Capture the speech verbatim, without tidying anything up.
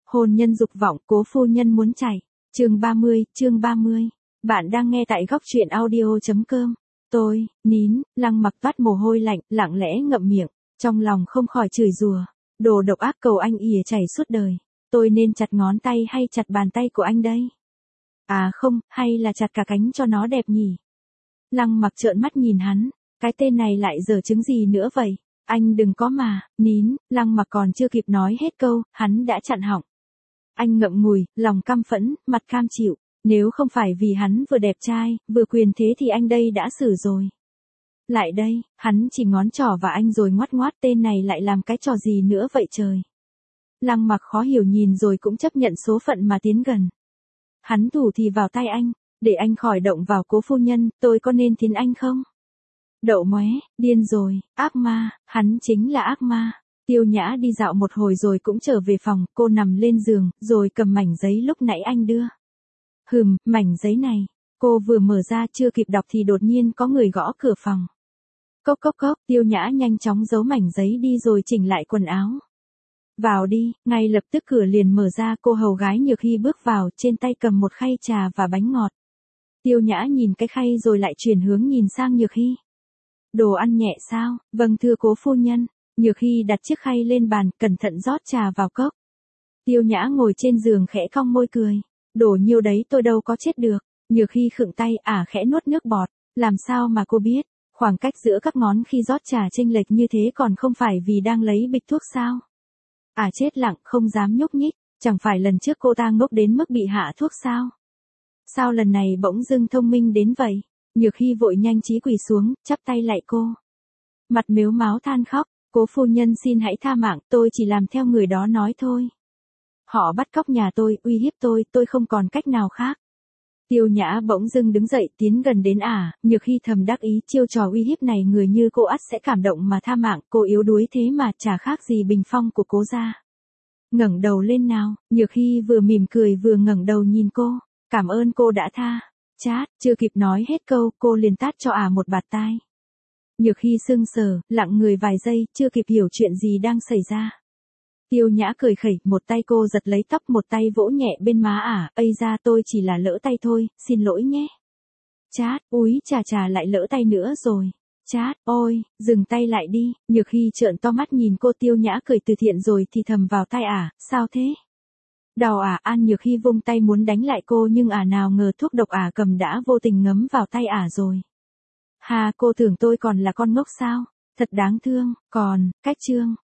Hôn nhân dục vọng, cố phu nhân muốn chạy. Chương ba mươi, chương ba mươi. Bạn đang nghe tại góc truyện audio chấm com. Tôi, nín, Lăng Mặc toát mồ hôi lạnh, lặng lẽ ngậm miệng, trong lòng không khỏi chửi rủa, đồ độc ác cầu anh ỉa chảy suốt đời. Tôi nên chặt ngón tay hay chặt bàn tay của anh đây? À không, hay là chặt cả cánh cho nó đẹp nhỉ? Lăng Mặc trợn mắt nhìn hắn, cái tên này lại giở trứng gì nữa vậy? Anh đừng có mà, nín, Lăng Mặc còn chưa kịp nói hết câu, hắn đã chặn họng. Anh ngậm ngùi, lòng căm phẫn, mặt cam chịu, nếu không phải vì hắn vừa đẹp trai, vừa quyền thế thì anh đây đã xử rồi. Lại đây, hắn chỉ ngón trỏ vào anh rồi ngoắt ngoát, tên này lại làm cái trò gì nữa vậy trời? Lăng Mặc khó hiểu nhìn rồi cũng chấp nhận số phận mà tiến gần. Hắn thủ thì vào tay anh, để anh khỏi động vào cố phu nhân, tôi có nên thiến anh không? Đậu móe, điên rồi, ác ma, hắn chính là ác ma. Tiêu Nhã đi dạo một hồi rồi cũng trở về phòng, cô nằm lên giường, rồi cầm mảnh giấy lúc nãy anh đưa. Hừm, mảnh giấy này, cô vừa mở ra chưa kịp đọc thì đột nhiên có người gõ cửa phòng. Cốc cốc cốc, Tiêu Nhã nhanh chóng giấu mảnh giấy đi rồi chỉnh lại quần áo. Vào đi, ngay lập tức cửa liền mở ra, cô hầu gái Nhược Hy bước vào, trên tay cầm một khay trà và bánh ngọt. Tiêu Nhã nhìn cái khay rồi lại chuyển hướng nhìn sang Nhược Hy. Đồ ăn nhẹ sao? Vâng thưa cố phu nhân. Nhược Hy đặt chiếc khay lên bàn, cẩn thận rót trà vào cốc. Tiêu Nhã ngồi trên giường khẽ cong môi cười. Đổ nhiêu đấy tôi đâu có chết được. Nhược Hy khựng tay, ả khẽ nuốt nước bọt. Làm sao mà cô biết? Khoảng cách giữa các ngón khi rót trà chênh lệch như thế còn không phải vì đang lấy bịch thuốc sao? Ả chết lặng, không dám nhúc nhích. Chẳng phải lần trước cô ta ngốc đến mức bị hạ thuốc sao? Sao lần này bỗng dưng thông minh đến vậy? Nhược Hy vội nhanh trí quỳ xuống, chắp tay lạy cô. Mặt mếu máo than khóc. Cố phu nhân xin hãy tha mạng, tôi chỉ làm theo người đó nói thôi. Họ bắt cóc nhà tôi, uy hiếp tôi, tôi không còn cách nào khác. Tiêu Nhã bỗng dưng đứng dậy tiến gần đến ả, Nhược Hy thầm đắc ý chiêu trò uy hiếp này người như cô ắt sẽ cảm động mà tha mạng, cô yếu đuối thế mà chả khác gì bình phong của cố gia. Ngẩng đầu lên nào, Nhược Hy vừa mỉm cười vừa ngẩng đầu nhìn cô, cảm ơn cô đã tha. Chát, chưa kịp nói hết câu, cô liền tát cho ả một bạt tai. Nhược Hy sững sờ, lặng người vài giây, chưa kịp hiểu chuyện gì đang xảy ra. Tiêu Nhã cười khẩy, một tay cô giật lấy tóc, một tay vỗ nhẹ bên má ả, ây ra tôi chỉ là lỡ tay thôi, xin lỗi nhé. Chát, úi chà chà lại lỡ tay nữa rồi. Chát, ôi, dừng tay lại đi, Nhược Hy trợn to mắt nhìn cô. Tiêu Nhã cười từ thiện rồi thì thầm vào tai ả, sao thế? Đau ả, An Nhược Hy vung tay muốn đánh lại cô nhưng ả nào ngờ thuốc độc ả cầm đã vô tình ngấm vào tay ả rồi. Hà, cô tưởng tôi còn là con ngốc sao? Thật đáng thương, còn, cách chương.